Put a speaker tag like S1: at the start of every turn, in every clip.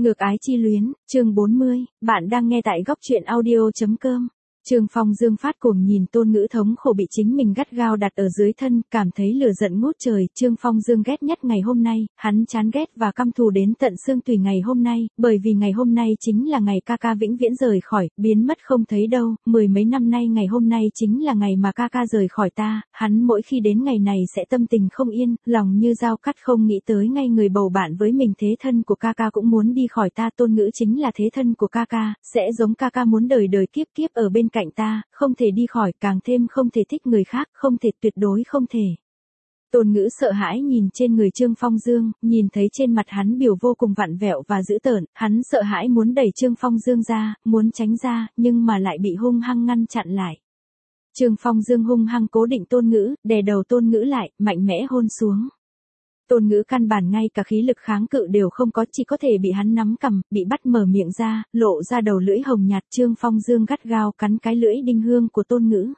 S1: Ngược ái chi luyến, chương 40, bạn đang nghe tại góc truyện audio.com. Trương Phong Dương phát cuồng nhìn Tôn Ngữ thống khổ bị chính mình gắt gao đặt ở dưới thân, cảm thấy lửa giận ngút trời. Trương Phong Dương ghét nhất ngày hôm nay, hắn chán ghét và căm thù đến tận xương tủy ngày hôm nay, bởi vì ngày hôm nay chính là ngày ca ca vĩnh viễn rời khỏi, biến mất không thấy đâu. Mười mấy năm nay ngày hôm nay chính là ngày mà ca ca rời khỏi ta, hắn mỗi khi đến ngày này sẽ tâm tình không yên, lòng như dao cắt, không nghĩ tới ngay người bầu bạn với mình thế thân của ca ca cũng muốn đi khỏi ta. Tôn Ngữ chính là thế thân của ca ca, sẽ giống ca ca muốn đời đời kiếp kiếp ở bên cạnh ta, không thể đi khỏi, càng thêm không thể thích người khác, không thể, tuyệt đối không thể. Tôn Ngữ sợ hãi nhìn trên người Trương Phong Dương, nhìn thấy trên mặt hắn biểu vô cùng vặn vẹo và dữ tợn, hắn sợ hãi muốn đẩy Trương Phong Dương ra, muốn tránh ra, nhưng mà lại bị hung hăng ngăn chặn lại. Trương Phong Dương hung hăng cố định Tôn Ngữ, đè đầu Tôn Ngữ lại, mạnh mẽ hôn xuống. Tôn Ngữ căn bản ngay cả khí lực kháng cự đều không có, chỉ có thể bị hắn nắm cằm, bị bắt mở miệng ra, lộ ra đầu lưỡi hồng nhạt. Trương Phong Dương gắt gao cắn cái lưỡi đinh hương của Tôn Ngữ.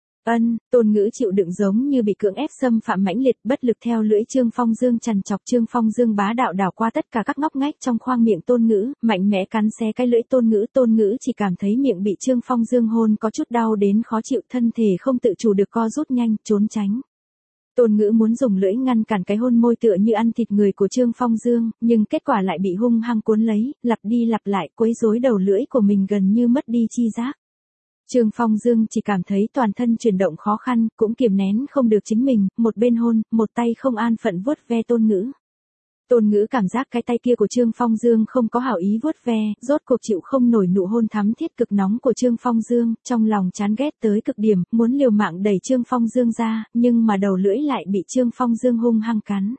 S1: Tôn Ngữ chịu đựng giống như bị cưỡng ép xâm phạm mãnh liệt, bất lực theo lưỡi Trương Phong Dương trằn trọc. Trương Phong Dương bá đạo đảo qua tất cả các ngóc ngách trong khoang miệng Tôn Ngữ, mạnh mẽ cắn xé cái lưỡi Tôn Ngữ. Tôn Ngữ chỉ cảm thấy miệng bị Trương Phong Dương hôn có chút đau đến khó chịu, thân thể không tự chủ được co rút nhanh, trốn tránh. Tôn Ngữ muốn dùng lưỡi ngăn cản cái hôn môi tựa như ăn thịt người của Trương Phong Dương, nhưng kết quả lại bị hung hăng cuốn lấy, lặp đi lặp lại quấy rối đầu lưỡi của mình gần như mất đi chi giác. Trương Phong Dương chỉ cảm thấy toàn thân chuyển động khó khăn, cũng kiềm nén không được chính mình, một bên hôn, một tay không an phận vuốt ve Tôn Ngữ. Tôn Ngữ cảm giác cái tay kia của Trương Phong Dương không có hảo ý vuốt ve, rốt cuộc chịu không nổi nụ hôn thắm thiết cực nóng của Trương Phong Dương, trong lòng chán ghét tới cực điểm, muốn liều mạng đẩy Trương Phong Dương ra, nhưng mà đầu lưỡi lại bị Trương Phong Dương hung hăng cắn.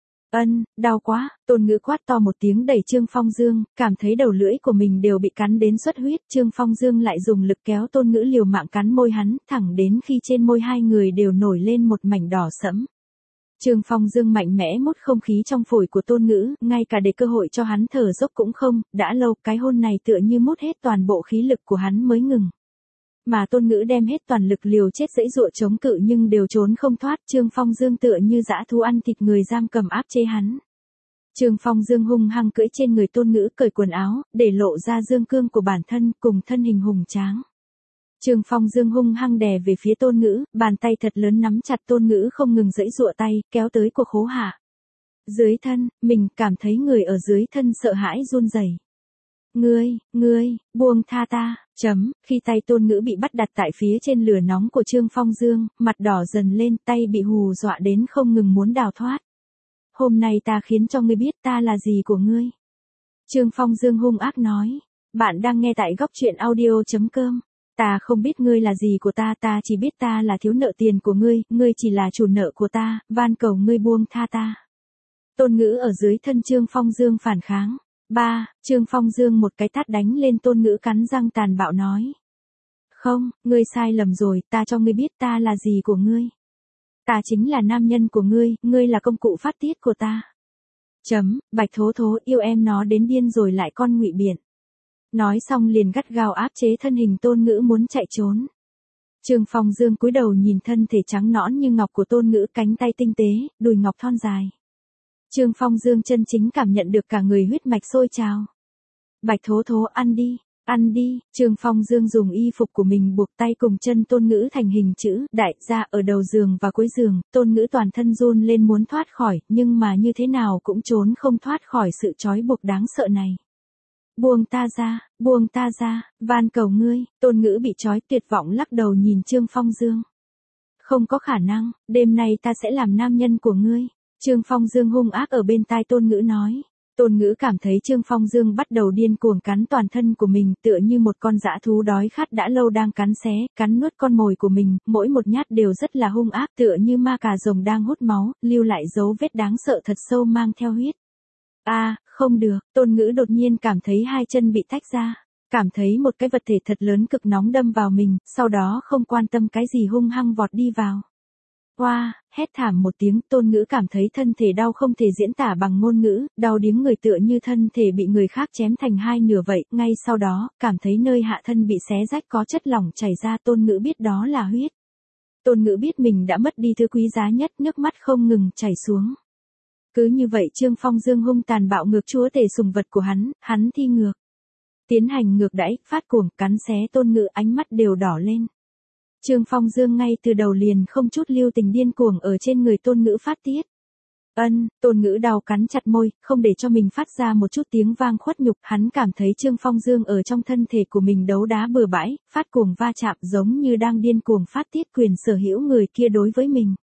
S1: Đau quá, Tôn Ngữ quát to một tiếng đẩy Trương Phong Dương, cảm thấy đầu lưỡi của mình đều bị cắn đến xuất huyết. Trương Phong Dương lại dùng lực kéo Tôn Ngữ liều mạng cắn môi hắn, thẳng đến khi trên môi hai người đều nổi lên một mảnh đỏ sẫm. Trương Phong Dương mạnh mẽ mút không khí trong phổi của Tôn Ngữ, ngay cả để cơ hội cho hắn thở dốc cũng không, đã lâu cái hôn này tựa như mút hết toàn bộ khí lực của hắn mới ngừng. Mà Tôn Ngữ đem hết toàn lực liều chết giãy giụa chống cự nhưng đều trốn không thoát. Trương Phong Dương tựa như dã thú ăn thịt người giam cầm áp chế hắn. Trương Phong Dương hung hăng cưỡi trên người Tôn Ngữ, cởi quần áo, để lộ ra dương cương của bản thân cùng thân hình hùng tráng. Trương Phong Dương hung hăng đè về phía Tôn Ngữ, bàn tay thật lớn nắm chặt Tôn Ngữ không ngừng giãy giụa tay, kéo tới cuộc khố hạ. Dưới thân, mình cảm thấy người ở dưới thân sợ hãi run rẩy. Ngươi, buông tha ta, khi tay Tôn Ngữ bị bắt đặt tại phía trên lửa nóng của Trương Phong Dương, mặt đỏ dần lên, tay bị hù dọa đến không ngừng muốn đào thoát. Hôm nay ta khiến cho ngươi biết ta là gì của ngươi. Trương Phong Dương hung ác nói, bạn đang nghe tại góc truyện audio.com. Ta không biết ngươi là gì của ta, ta chỉ biết ta là thiếu nợ tiền của ngươi, ngươi chỉ là chủ nợ của ta, van cầu ngươi buông tha ta. Tôn Ngữ ở dưới thân Trương Phong Dương phản kháng. Trương Phong Dương một cái tát đánh lên Tôn Ngữ, cắn răng tàn bạo nói. Không, ngươi sai lầm rồi, ta cho ngươi biết ta là gì của ngươi. Ta chính là nam nhân của ngươi là công cụ phát tiết của ta. Bạch Thố Thố yêu em nó đến điên rồi lại con ngụy biện. Nói xong liền gắt gao áp chế thân hình Tôn Ngữ muốn chạy trốn. Trương Phong Dương cúi đầu nhìn thân thể trắng nõn như ngọc của Tôn Ngữ, cánh tay tinh tế, đùi ngọc thon dài. Trương Phong Dương chân chính cảm nhận được cả người huyết mạch sôi trào. Bạch Thố Thố ăn đi. Trương Phong Dương dùng y phục của mình buộc tay cùng chân Tôn Ngữ thành hình chữ đại ra ở đầu giường và cuối giường. Tôn Ngữ toàn thân run lên muốn thoát khỏi, nhưng mà như thế nào cũng trốn không thoát khỏi sự trói buộc đáng sợ này. Buông ta ra, van cầu ngươi. Tôn Ngữ bị trói tuyệt vọng lắc đầu nhìn Trương Phong Dương. Không có khả năng, đêm nay ta sẽ làm nam nhân của ngươi. Trương Phong Dương hung ác ở bên tai Tôn Ngữ nói. Tôn Ngữ cảm thấy Trương Phong Dương bắt đầu điên cuồng cắn toàn thân của mình, tựa như một con dã thú đói khát đã lâu đang cắn xé, cắn nuốt con mồi của mình, mỗi một nhát đều rất là hung ác, tựa như ma cà rồng đang hút máu, lưu lại dấu vết đáng sợ thật sâu mang theo huyết. Không được, Tôn Ngữ đột nhiên cảm thấy hai chân bị tách ra, cảm thấy một cái vật thể thật lớn cực nóng đâm vào mình, sau đó không quan tâm cái gì hung hăng vọt đi vào. Hét thảm một tiếng, Tôn Ngữ cảm thấy thân thể đau không thể diễn tả bằng ngôn ngữ, đau điếng người tựa như thân thể bị người khác chém thành hai nửa vậy, ngay sau đó, cảm thấy nơi hạ thân bị xé rách có chất lỏng chảy ra. Tôn Ngữ biết đó là huyết. Tôn Ngữ biết mình đã mất đi thứ quý giá nhất, nước mắt không ngừng chảy xuống. Cứ như vậy Trương Phong Dương hung tàn bạo ngược chúa tể sùng vật của hắn thi ngược. Tiến hành ngược đãi, phát cuồng, cắn xé Tôn Ngữ, ánh mắt đều đỏ lên. Trương Phong Dương ngay từ đầu liền không chút lưu tình điên cuồng ở trên người Tôn Ngữ phát tiết. Tôn Ngữ đau cắn chặt môi, không để cho mình phát ra một chút tiếng vang khuất nhục, hắn cảm thấy Trương Phong Dương ở trong thân thể của mình đấu đá bừa bãi, phát cuồng va chạm giống như đang điên cuồng phát tiết quyền sở hữu người kia đối với mình.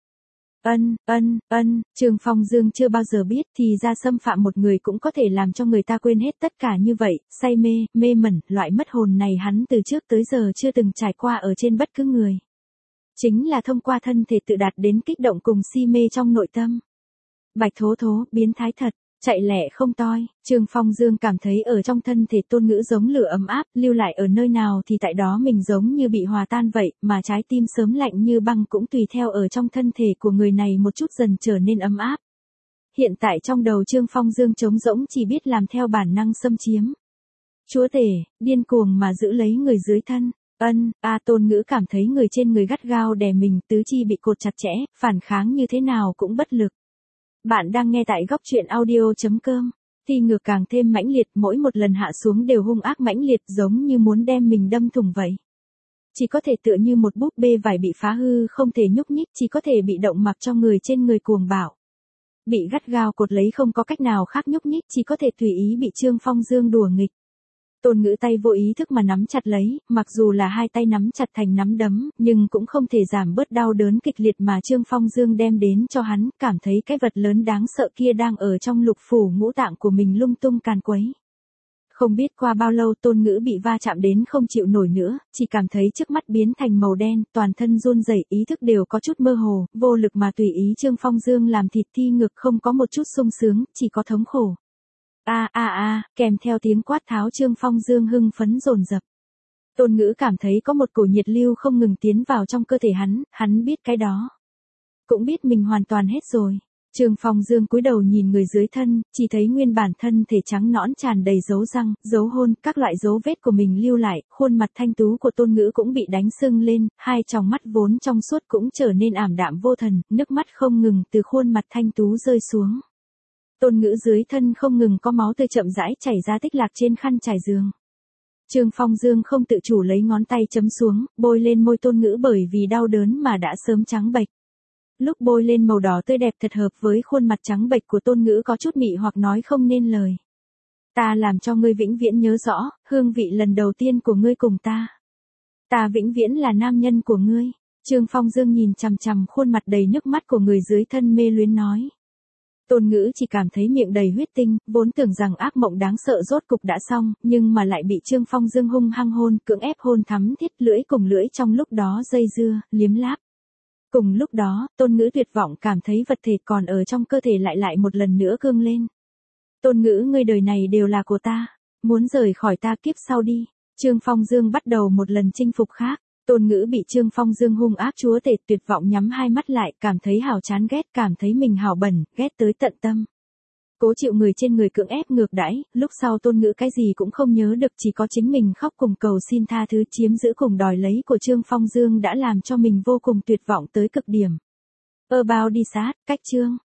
S1: Trương Phong Dương chưa bao giờ biết thì ra xâm phạm một người cũng có thể làm cho người ta quên hết tất cả như vậy, say mê, mê mẩn, loại mất hồn này hắn từ trước tới giờ chưa từng trải qua ở trên bất cứ người. Chính là thông qua thân thể tự đạt đến kích động cùng si mê trong nội tâm. Bạch thố thố, biến thái thật, chạy lẹ không toi, Trương Phong Dương cảm thấy ở trong thân thể Tôn Ngữ giống lửa ấm áp, lưu lại ở nơi nào thì tại đó mình giống như bị hòa tan vậy, mà trái tim sớm lạnh như băng cũng tùy theo ở trong thân thể của người này một chút dần trở nên ấm áp. Hiện tại trong đầu Trương Phong Dương trống rỗng chỉ biết làm theo bản năng xâm chiếm. Chúa tể, điên cuồng mà giữ lấy người dưới thân. Tôn Ngữ cảm thấy người trên người gắt gao đè mình, tứ chi bị cột chặt chẽ, phản kháng như thế nào cũng bất lực. Bạn đang nghe tại góc truyện audio.com. Thi ngược càng thêm mãnh liệt, mỗi một lần hạ xuống đều hung ác mãnh liệt giống như muốn đem mình đâm thủng vậy. Chỉ có thể tựa như một búp bê vải bị phá hư không thể nhúc nhích, chỉ có thể bị động mặc cho người trên người cuồng bạo. Bị gắt gao cột lấy không có cách nào khác nhúc nhích, chỉ có thể tùy ý bị Trương Phong Dương đùa nghịch. Tôn Ngữ tay vô ý thức mà nắm chặt lấy, mặc dù là hai tay nắm chặt thành nắm đấm, nhưng cũng không thể giảm bớt đau đớn kịch liệt mà Trương Phong Dương đem đến cho hắn, cảm thấy cái vật lớn đáng sợ kia đang ở trong lục phủ ngũ tạng của mình lung tung càn quấy. Không biết qua bao lâu Tôn Ngữ bị va chạm đến không chịu nổi nữa, chỉ cảm thấy trước mắt biến thành màu đen, toàn thân run rẩy, ý thức đều có chút mơ hồ, vô lực mà tùy ý Trương Phong Dương làm thịt thi ngược, không có một chút sung sướng, chỉ có thống khổ. Kèm theo tiếng quát tháo Trương Phong Dương hưng phấn dồn dập. Tôn Ngữ cảm thấy có một cổ nhiệt lưu không ngừng tiến vào trong cơ thể hắn biết cái đó. Cũng biết mình hoàn toàn hết rồi. Trương Phong Dương cúi đầu nhìn người dưới thân, chỉ thấy nguyên bản thân thể trắng nõn tràn đầy dấu răng, dấu hôn, các loại dấu vết của mình lưu lại, khuôn mặt thanh tú của Tôn Ngữ cũng bị đánh sưng lên, hai tròng mắt vốn trong suốt cũng trở nên ảm đạm vô thần, nước mắt không ngừng từ khuôn mặt thanh tú rơi xuống. Tôn Ngữ dưới thân không ngừng có máu tươi chậm rãi chảy ra tích lạc trên khăn trải giường. Trương Phong Dương không tự chủ lấy ngón tay chấm xuống, bôi lên môi Tôn Ngữ bởi vì đau đớn mà đã sớm trắng bệch. Lúc bôi lên màu đỏ tươi đẹp thật hợp với khuôn mặt trắng bệch của Tôn Ngữ có chút mị hoặc nói không nên lời. Ta làm cho ngươi vĩnh viễn nhớ rõ, hương vị lần đầu tiên của ngươi cùng ta. Ta vĩnh viễn là nam nhân của ngươi. Trương Phong Dương nhìn chằm chằm khuôn mặt đầy nước mắt của người dưới thân mê luyến nói. Tôn Ngữ chỉ cảm thấy miệng đầy huyết tinh, vốn tưởng rằng ác mộng đáng sợ rốt cục đã xong, nhưng mà lại bị Trương Phong Dương hung hăng hôn, cưỡng ép hôn thắm thiết, lưỡi cùng lưỡi trong lúc đó dây dưa, liếm láp. Cùng lúc đó, Tôn Ngữ tuyệt vọng cảm thấy vật thể còn ở trong cơ thể lại một lần nữa cương lên. Tôn Ngữ, ngươi đời này đều là của ta, muốn rời khỏi ta kiếp sau đi. Trương Phong Dương bắt đầu một lần chinh phục khác. Tôn Ngữ bị Trương Phong Dương hung ác chúa tể tuyệt vọng nhắm hai mắt lại, cảm thấy hào chán ghét, cảm thấy mình hào bẩn, ghét tới tận tâm. Cố chịu người trên người cưỡng ép ngược đãi, lúc sau Tôn Ngữ cái gì cũng không nhớ được, chỉ có chính mình khóc cùng cầu xin tha thứ, chiếm giữ cùng đòi lấy của Trương Phong Dương đã làm cho mình vô cùng tuyệt vọng tới cực điểm. About đi sát, cách chương.